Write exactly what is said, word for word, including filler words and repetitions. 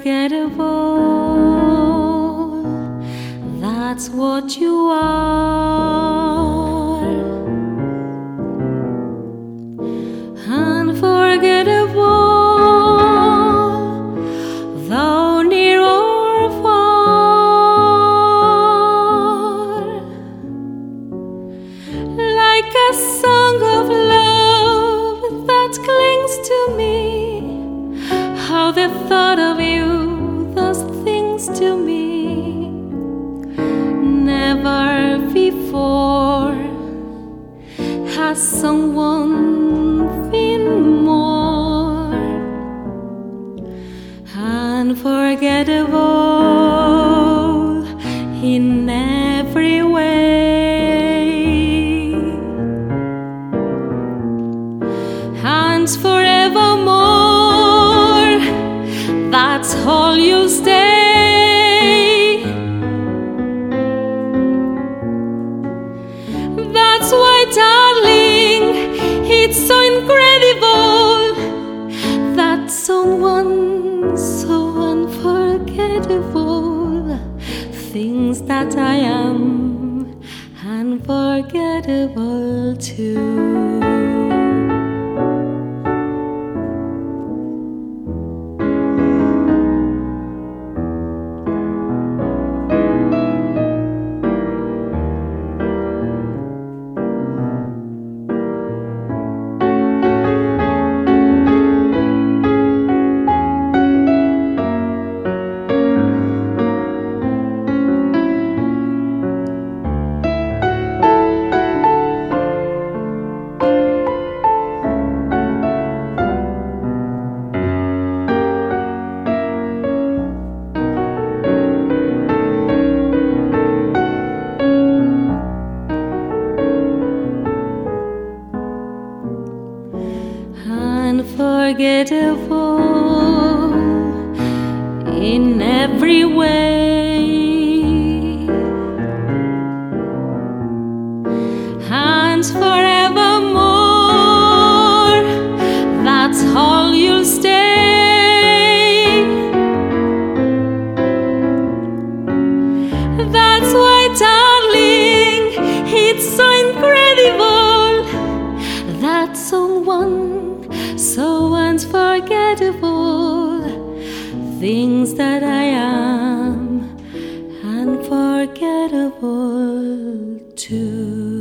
unforgettable. That's what you are. Unforgettable, though near or far, like a song of love that clings to me. How the thought of you does things to me. Never before has someone been more unforgettable in every way, and forevermore, that's all you'll stay. That's why, darling, it's so incredible that someone so unforgettable thinks that I am unforgettable too. Unforgettable in every way, and forevermore, that's all you'll stay. That's why, darling, it's so incredible that someone so unforgettable things that I am unforgettable too.